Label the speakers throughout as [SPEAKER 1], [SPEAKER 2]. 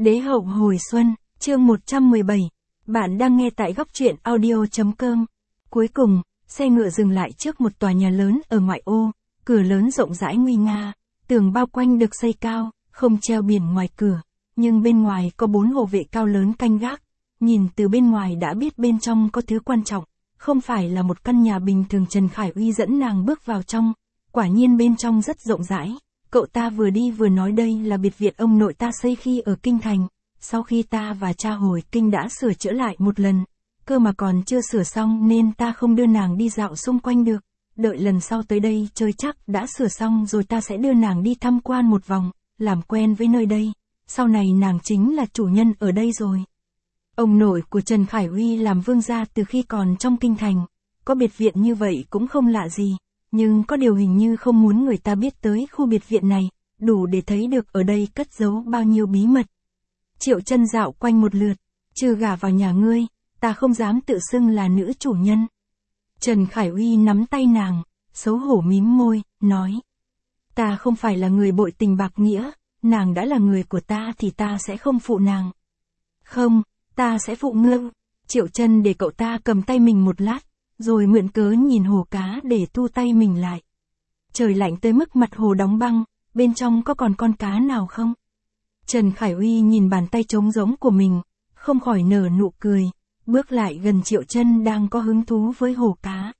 [SPEAKER 1] Đế hậu hồi xuân, chương 117. Bạn đang nghe tại góc truyện audio.com. Cuối cùng, xe ngựa dừng lại trước một tòa nhà lớn ở ngoại ô, cửa lớn rộng rãi nguy nga, tường bao quanh được xây cao, không treo biển ngoài cửa, nhưng bên ngoài có 4 hộ vệ cao lớn canh gác. Nhìn từ bên ngoài đã biết bên trong có thứ quan trọng, không phải là một căn nhà bình thường. Trần Khải Uy dẫn nàng bước vào trong, quả nhiên bên trong rất rộng rãi. Cậu ta vừa đi vừa nói đây là biệt viện ông nội ta xây khi ở Kinh Thành, sau khi ta và cha hồi Kinh đã sửa chữa lại một lần, cơ mà còn chưa sửa xong nên ta không đưa nàng đi dạo xung quanh được, đợi lần sau tới đây chơi chắc đã sửa xong rồi ta sẽ đưa nàng đi tham quan một vòng, làm quen với nơi đây, sau này nàng chính là chủ nhân ở đây rồi. Ông nội của Trần Khải Uy làm vương gia từ khi còn trong Kinh Thành, có biệt viện như vậy cũng không lạ gì. Nhưng có điều hình như không muốn người ta biết tới khu biệt viện này, đủ để thấy được ở đây cất giấu bao nhiêu bí mật. Triệu Chân dạo quanh một lượt, trừ gả vào nhà ngươi, ta không dám tự xưng là nữ chủ nhân. Trần Khải Uy nắm tay nàng, xấu hổ mím môi, nói. Ta không phải là người bội tình bạc nghĩa, nàng đã là người của ta thì ta sẽ không phụ nàng. Không, ta sẽ phụ ngươi. Triệu Chân để cậu ta cầm tay mình một lát, rồi mượn cớ nhìn hồ cá để thu tay mình lại. Trời lạnh tới mức mặt hồ đóng băng, bên trong có còn con cá nào không? Trần Khải Uy nhìn bàn tay trống rỗng của mình, không khỏi nở nụ cười, bước lại gần Triệu Chân đang có hứng thú với hồ cá.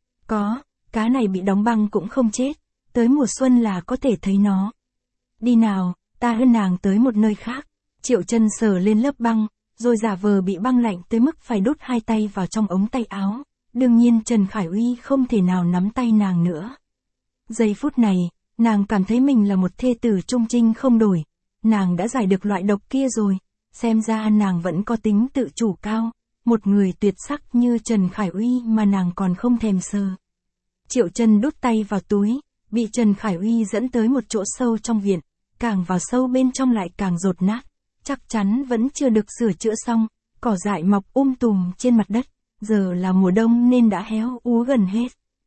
[SPEAKER 1] Có, cá này bị đóng băng cũng không chết, tới mùa xuân là có thể thấy nó. Đi nào, ta đưa nàng tới một nơi khác. Triệu Chân sờ lên lớp băng, rồi giả vờ bị băng lạnh tới mức phải đút hai tay vào trong ống tay áo. Đương nhiên Trần Khải Uy không thể nào nắm tay nàng nữa. Giây phút này, nàng cảm thấy mình là một thê tử trung trinh không đổi. Nàng đã giải được loại độc kia rồi, xem ra nàng vẫn có tính tự chủ cao. Một người tuyệt sắc như Trần Khải Uy mà nàng còn không thèm sờ. Triệu Chân đút tay vào túi, bị Trần Khải Uy dẫn tới một chỗ sâu trong viện. Càng vào sâu bên trong lại càng dột nát, chắc chắn vẫn chưa được sửa chữa xong. Cỏ dại mọc tùm trên mặt đất. Giờ là mùa đông nên đã héo úa gần hết.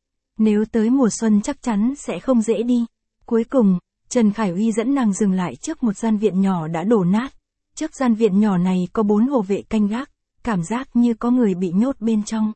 [SPEAKER 1] Nếu tới mùa xuân chắc chắn sẽ không dễ đi. Cuối cùng, Trần Khải Uy dẫn nàng dừng lại trước một gian viện nhỏ đã đổ nát. Trước gian viện nhỏ này có 4 hộ vệ canh gác, cảm giác như có người bị nhốt bên trong.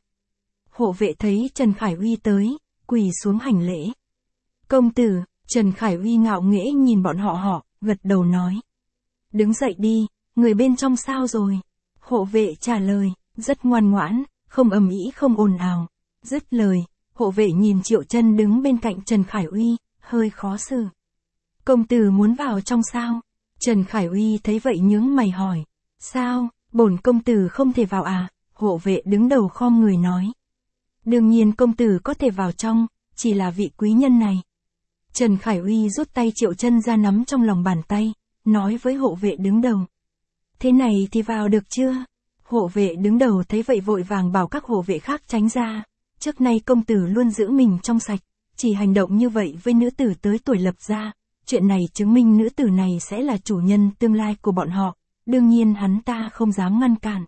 [SPEAKER 1] Hộ vệ thấy Trần Khải Uy tới, quỳ xuống hành lễ. Công tử, Trần Khải Uy ngạo nghễ nhìn bọn họ, gật đầu nói. Đứng dậy đi, người bên trong sao rồi? Hộ vệ trả lời, rất ngoan ngoãn. Không ầm ĩ không ồn ào. Dứt lời, hộ vệ nhìn Triệu Chân đứng bên cạnh Trần Khải Uy, hơi khó xử. Công tử muốn vào trong sao? Trần Khải Uy thấy vậy nhướng mày hỏi. Sao, bổn công tử không thể vào à? Hộ vệ đứng đầu khom người nói. Đương nhiên công tử có thể vào trong, chỉ là vị quý nhân này. Trần Khải Uy rút tay Triệu Chân ra nắm trong lòng bàn tay, nói với hộ vệ đứng đầu. Thế này thì vào được chưa? Hộ vệ đứng đầu thấy vậy vội vàng bảo các hộ vệ khác tránh ra. Trước nay công tử luôn giữ mình trong sạch, chỉ hành động như vậy với nữ tử tới tuổi lập gia. Chuyện này chứng minh nữ tử này sẽ là chủ nhân tương lai của bọn họ. Đương nhiên hắn ta không dám ngăn cản.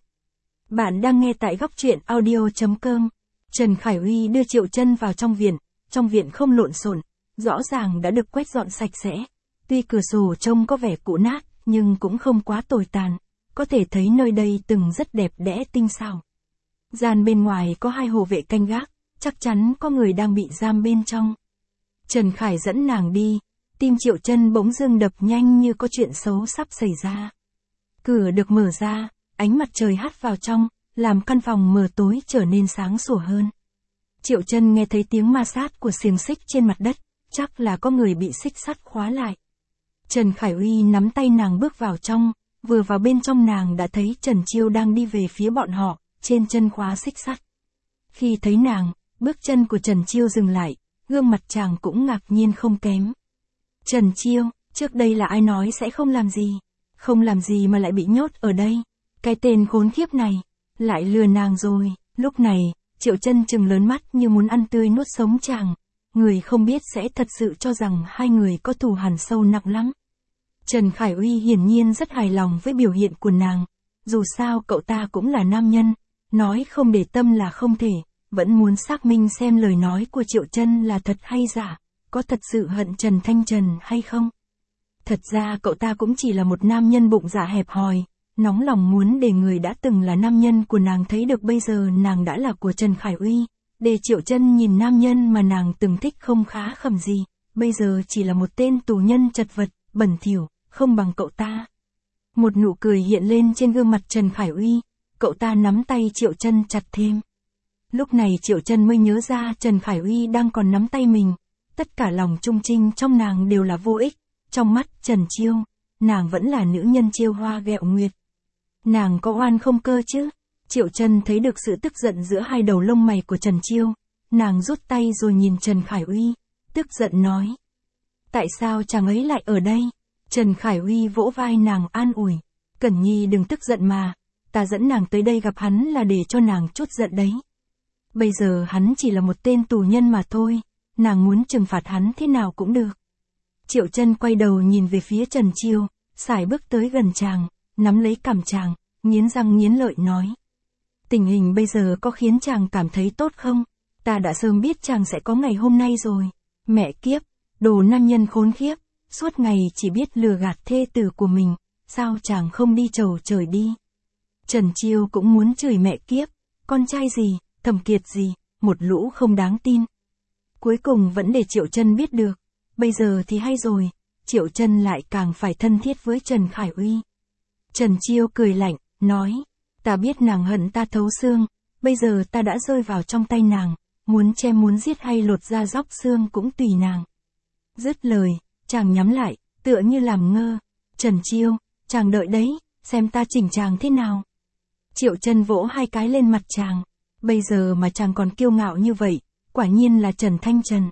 [SPEAKER 1] Bạn đang nghe tại góc truyện audio.com. Trần Khải Uy đưa Triệu Chân vào trong viện. Trong viện không lộn xộn, rõ ràng đã được quét dọn sạch sẽ. Tuy cửa sổ trông có vẻ cũ nát, nhưng cũng không quá tồi tàn. Có thể thấy nơi đây từng rất đẹp đẽ tinh xảo. Gian bên ngoài có 2 hộ vệ canh gác, chắc chắn có người đang bị giam bên trong. Trần Khải dẫn nàng đi, tim Triệu Chân bỗng dưng đập nhanh như có chuyện xấu sắp xảy ra. Cửa được mở ra, ánh mặt trời hắt vào trong, làm căn phòng mờ tối trở nên sáng sủa hơn. Triệu Chân nghe thấy tiếng ma sát của xiềng xích trên mặt đất, chắc là có người bị xích sắt khóa lại. Trần Khải Uy nắm tay nàng bước vào trong. Vừa vào bên trong nàng đã thấy Trần Chiêu đang đi về phía bọn họ, trên chân khóa xích sắt. Khi thấy nàng, bước chân của Trần Chiêu dừng lại, gương mặt chàng cũng ngạc nhiên không kém. Trần Chiêu, trước đây là ai nói sẽ không làm gì? Không làm gì mà lại bị nhốt ở đây. Cái tên khốn khiếp này, lại lừa nàng rồi. Lúc này, Triệu Chân trừng lớn mắt như muốn ăn tươi nuốt sống chàng. Người không biết sẽ thật sự cho rằng hai người có thù hằn sâu nặng lắm. Trần Khải Uy hiển nhiên rất hài lòng với biểu hiện của nàng. Dù sao cậu ta cũng là nam nhân, nói không để tâm là không thể, vẫn muốn xác minh xem lời nói của Triệu Chân là thật hay giả, có thật sự hận Trần Thanh Trần hay không. Thật ra cậu ta cũng chỉ là một nam nhân bụng dạ hẹp hòi, nóng lòng muốn để người đã từng là nam nhân của nàng thấy được bây giờ nàng đã là của Trần Khải Uy, để Triệu Chân nhìn nam nhân mà nàng từng thích không khá khẩm gì, bây giờ chỉ là một tên tù nhân chật vật, bẩn thỉu, không bằng cậu ta. Một nụ cười hiện lên trên gương mặt Trần Khải Uy, cậu ta nắm tay Triệu Chân chặt thêm. Lúc này Triệu Chân mới nhớ ra Trần Khải Uy đang còn nắm tay mình, tất cả lòng trung trinh trong nàng đều là vô ích, trong mắt Trần Chiêu, nàng vẫn là nữ nhân chiêu hoa ghẹo nguyệt. Nàng có oan không cơ chứ? Triệu Chân thấy được sự tức giận giữa hai đầu lông mày của Trần Chiêu, nàng rút tay rồi nhìn Trần Khải Uy, tức giận nói. Tại sao chàng ấy lại ở đây? Trần Khải Uy vỗ vai nàng an ủi. Cẩn Nhi đừng tức giận mà, ta dẫn nàng tới đây gặp hắn là để cho nàng chút giận đấy. Bây giờ hắn chỉ là một tên tù nhân mà thôi, nàng muốn trừng phạt hắn thế nào cũng được. Triệu Chân quay đầu nhìn về phía Trần Chiêu, sải bước tới gần chàng, nắm lấy cằm chàng, nghiến răng nghiến lợi nói. Tình hình bây giờ có khiến chàng cảm thấy tốt không? Ta đã sớm biết chàng sẽ có ngày hôm nay rồi. Mẹ kiếp, đồ nam nhân khốn khiếp, suốt ngày chỉ biết lừa gạt thê tử của mình, sao chàng không đi chầu trời đi? Trần Chiêu cũng muốn chửi mẹ kiếp, con trai gì, Thẩm Kiệt gì, một lũ không đáng tin. Cuối cùng vẫn để Triệu Chân biết được, bây giờ thì hay rồi, Triệu Chân lại càng phải thân thiết với Trần Khải Uy. Trần Chiêu cười lạnh, nói, ta biết nàng hận ta thấu xương, bây giờ ta đã rơi vào trong tay nàng, muốn chém muốn giết hay lột da róc xương cũng tùy nàng. Dứt lời, chàng nhắm lại, tựa như làm ngơ. Trần Chiêu, chàng đợi đấy, xem ta chỉnh chàng thế nào. Triệu Chân vỗ hai cái lên mặt chàng, bây giờ mà chàng còn kiêu ngạo như vậy, quả nhiên là Trần Thanh Trần.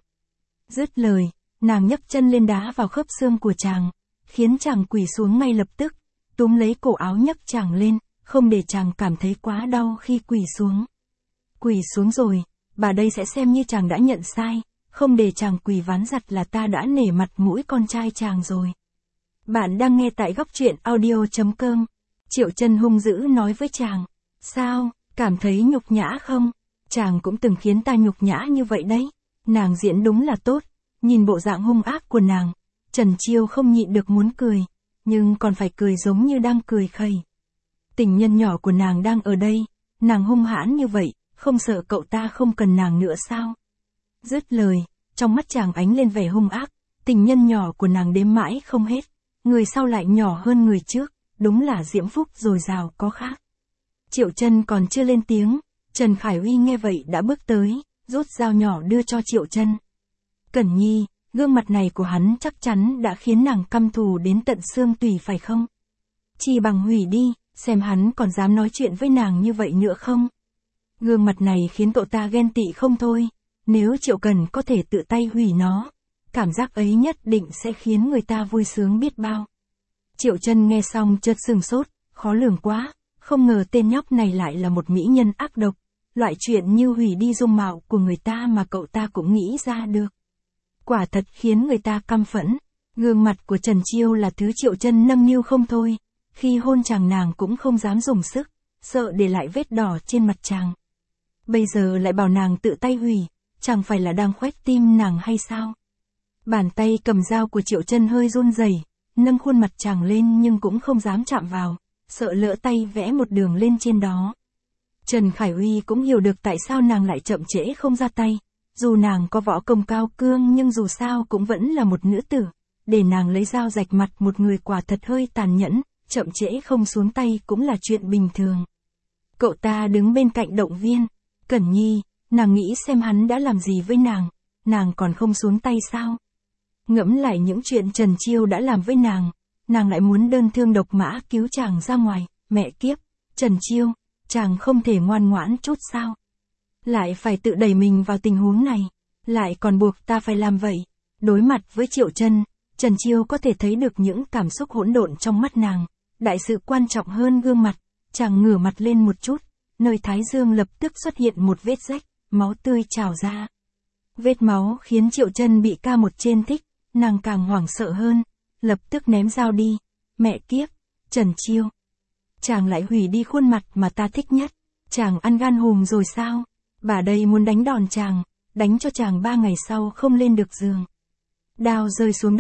[SPEAKER 1] Dứt lời, nàng nhấc chân lên đá vào khớp xương của chàng, khiến chàng quỳ xuống ngay lập tức, túm lấy cổ áo nhấc chàng lên, không để chàng cảm thấy quá đau khi quỳ xuống. Quỳ xuống rồi, bà đây sẽ xem như chàng đã nhận sai, không để chàng quỳ ván giặt là ta đã nể mặt mũi con trai chàng rồi. Bạn đang nghe tại Góc Truyện Audio.com. Triệu Chân hung dữ nói với chàng, sao, cảm thấy nhục nhã không? Chàng cũng từng khiến ta nhục nhã như vậy đấy. Nàng diễn đúng là tốt, nhìn bộ dạng hung ác của nàng, Trần Chiêu không nhịn được muốn cười, nhưng còn phải cười giống như đang cười khẩy. Tình nhân nhỏ của nàng đang ở đây, nàng hung hãn như vậy, không sợ cậu ta không cần nàng nữa sao? Dứt lời, trong mắt chàng ánh lên vẻ hung ác, tình nhân nhỏ của nàng đếm mãi không hết, người sau lại nhỏ hơn người trước, đúng là diễm phúc dồi dào có khác. Triệu Chân còn chưa lên tiếng, Trần Khải Uy nghe vậy đã bước tới, rút dao nhỏ đưa cho Triệu Chân. Cẩn Nhi, gương mặt này của hắn chắc chắn đã khiến nàng căm thù đến tận xương tủy phải không? Chỉ bằng hủy đi, xem hắn còn dám nói chuyện với nàng như vậy nữa không? Gương mặt này khiến cậu ta ghen tị không thôi, nếu Triệu Cần có thể tự tay hủy nó, cảm giác ấy nhất định sẽ khiến người ta vui sướng biết bao. Triệu Chân nghe xong chợt sửng sốt, khó lường quá, không ngờ tên nhóc này lại là một mỹ nhân ác độc, loại chuyện như hủy đi dung mạo của người ta mà cậu ta cũng nghĩ ra được. Quả thật khiến người ta căm phẫn, gương mặt của Trần Chiêu là thứ Triệu Chân nâng niu không thôi, khi hôn chàng nàng cũng không dám dùng sức, sợ để lại vết đỏ trên mặt chàng. Bây giờ lại bảo nàng tự tay hủy, chẳng phải là đang khoét tim nàng hay sao? Bàn tay cầm dao của Triệu Chân hơi run rẩy, nâng khuôn mặt chàng lên nhưng cũng không dám chạm vào, sợ lỡ tay vẽ một đường lên trên đó. Trần Khải Uy cũng hiểu được tại sao nàng lại chậm trễ không ra tay, dù nàng có võ công cao cương nhưng dù sao cũng vẫn là một nữ tử, để nàng lấy dao rạch mặt một người quả thật hơi tàn nhẫn, chậm trễ không xuống tay cũng là chuyện bình thường. Cậu ta đứng bên cạnh động viên, Cẩn Nhi, nàng nghĩ xem hắn đã làm gì với nàng còn không xuống tay sao? Ngẫm lại những chuyện Trần Chiêu đã làm với nàng lại muốn đơn thương độc mã cứu chàng ra ngoài, mẹ kiếp, Trần Chiêu, chàng không thể ngoan ngoãn chút sao? Lại phải tự đẩy mình vào tình huống này, lại còn buộc ta phải làm vậy. Đối mặt với Triệu Chân, Trần Chiêu có thể thấy được những cảm xúc hỗn độn trong mắt nàng, đại sự quan trọng hơn gương mặt, chàng ngửa mặt lên một chút, nơi thái dương lập tức xuất hiện một vết rách, máu tươi trào ra. Vết máu khiến Triệu Chân bị ca một trên thích, nàng càng hoảng sợ hơn, lập tức ném dao đi, mẹ kiếp, Trần Chiêu. Chàng lại hủy đi khuôn mặt mà ta thích nhất, chàng ăn gan hùm rồi sao? Bà đây muốn đánh đòn chàng, đánh cho chàng 3 ngày sau không lên được giường. Đao rơi xuống đất,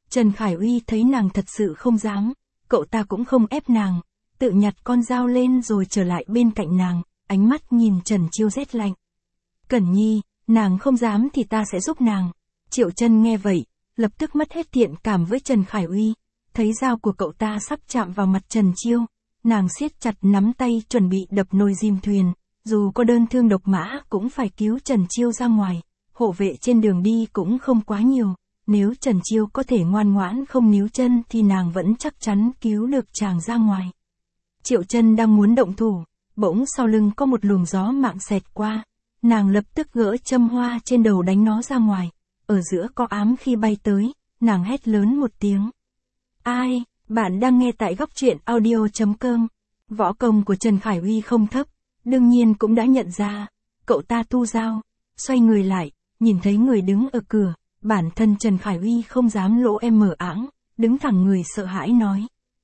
[SPEAKER 1] Trần Khải Uy thấy nàng thật sự không dám, cậu ta cũng không ép nàng, tự nhặt con dao lên rồi trở lại bên cạnh nàng, ánh mắt nhìn Trần Chiêu rét lạnh. Cẩn Nhi, nàng không dám thì ta sẽ giúp nàng. Triệu Chân nghe vậy, lập tức mất hết thiện cảm với Trần Khải Uy, thấy dao của cậu ta sắp chạm vào mặt Trần Chiêu, nàng siết chặt nắm tay chuẩn bị đập nồi chìm thuyền, dù có đơn thương độc mã cũng phải cứu Trần Chiêu ra ngoài, hộ vệ trên đường đi cũng không quá nhiều, nếu Trần Chiêu có thể ngoan ngoãn không níu chân thì nàng vẫn chắc chắn cứu được chàng ra ngoài. Triệu Chân đang muốn động thủ, bỗng sau lưng có một luồng gió mạng xẹt qua, nàng lập tức gỡ châm hoa trên đầu đánh nó ra ngoài, ở giữa có ám khi bay tới, nàng hét lớn một tiếng. Ai, bạn đang nghe tại góc truyện audio.com. Võ công của Trần Khải Uy không thấp, đương nhiên cũng đã nhận ra, cậu ta thu dao, xoay người lại, nhìn thấy người đứng ở cửa, bản thân Trần Khải Uy không dám lỗ mở áng, đứng thẳng người sợ hãi nói.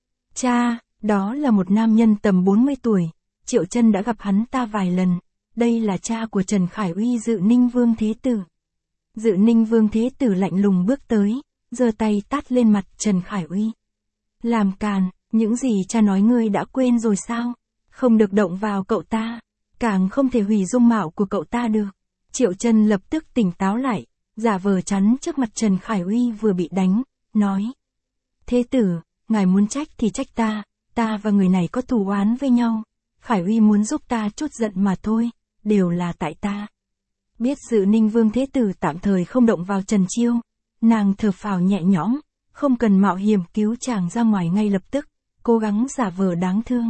[SPEAKER 1] Cha, đó là một nam nhân tầm 40 tuổi, Triệu Chân đã gặp hắn ta vài lần, đây là cha của Trần Khải Uy Dự Ninh Vương Thế Tử. Dự Ninh Vương Thế Tử lạnh lùng bước tới, giơ tay tát lên mặt Trần Khải Uy. Làm càn, những gì cha nói ngươi đã quên rồi sao? Không được động vào cậu ta, càng không thể hủy dung mạo của cậu ta được. Triệu Chân lập tức tỉnh táo lại, giả vờ chắn trước mặt Trần Khải Uy vừa bị đánh, nói. Thế tử, ngài muốn trách thì trách ta và người này có thù oán với nhau. Khải Uy muốn giúp ta chút giận mà thôi, đều là tại ta. Biết Dự Ninh Vương Thế Tử tạm thời không động vào Trần Chiêu, nàng thở phào nhẹ nhõm, không cần mạo hiểm cứu chàng ra ngoài ngay lập tức, cố gắng giả vờ đáng thương.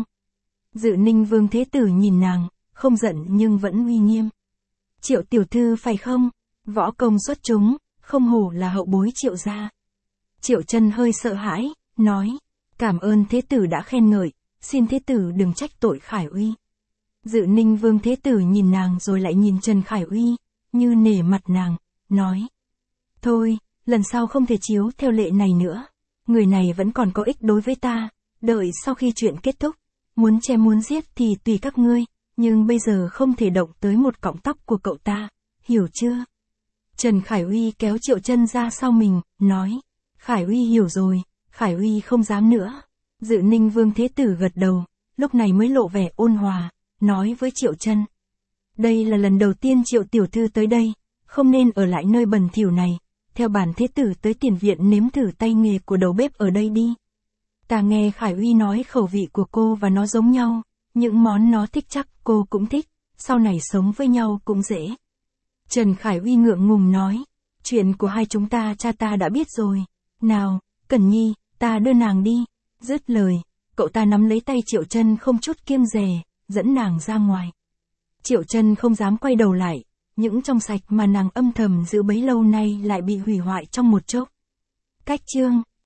[SPEAKER 1] Dự Ninh Vương Thế Tử nhìn nàng, không giận nhưng vẫn uy nghiêm. Triệu tiểu thư phải không? Võ công xuất chúng, không hổ là hậu bối Triệu gia. Triệu Chân hơi sợ hãi, nói, cảm ơn Thế Tử đã khen ngợi, xin Thế Tử đừng trách tội Khải Uy. Dự Ninh Vương Thế Tử nhìn nàng rồi lại nhìn Trần Khải Uy, như nể mặt nàng, nói. Thôi, lần sau không thể chiếu theo lệ này nữa, người này vẫn còn có ích đối với ta, đợi sau khi chuyện kết thúc, muốn chém muốn giết thì tùy các ngươi, nhưng bây giờ không thể động tới một cọng tóc của cậu ta, hiểu chưa? Trần Khải Uy kéo Triệu Chân ra sau mình, nói. Khải Uy hiểu rồi, Khải Uy không dám nữa. Dự Ninh Vương Thế Tử gật đầu, lúc này mới lộ vẻ ôn hòa, nói với Triệu Chân. Đây là lần đầu tiên Triệu tiểu thư tới đây, không nên ở lại nơi bẩn thỉu này, theo bản Thế Tử tới tiền viện nếm thử tay nghề của đầu bếp ở đây đi. Ta nghe Khải Uy nói khẩu vị của cô và nó giống nhau, những món nó thích chắc cô cũng thích, sau này sống với nhau cũng dễ. Trần Khải Uy ngượng ngùng nói, chuyện của hai chúng ta cha ta đã biết rồi, nào, Cẩn Nhi, ta đưa nàng đi. Dứt lời, cậu ta nắm lấy tay Triệu Chân không chút kiêng dè, dẫn nàng ra ngoài. Triệu Chân không dám quay đầu lại, những trong sạch mà nàng âm thầm giữ bấy lâu nay lại bị hủy hoại trong một chốc. Cách chương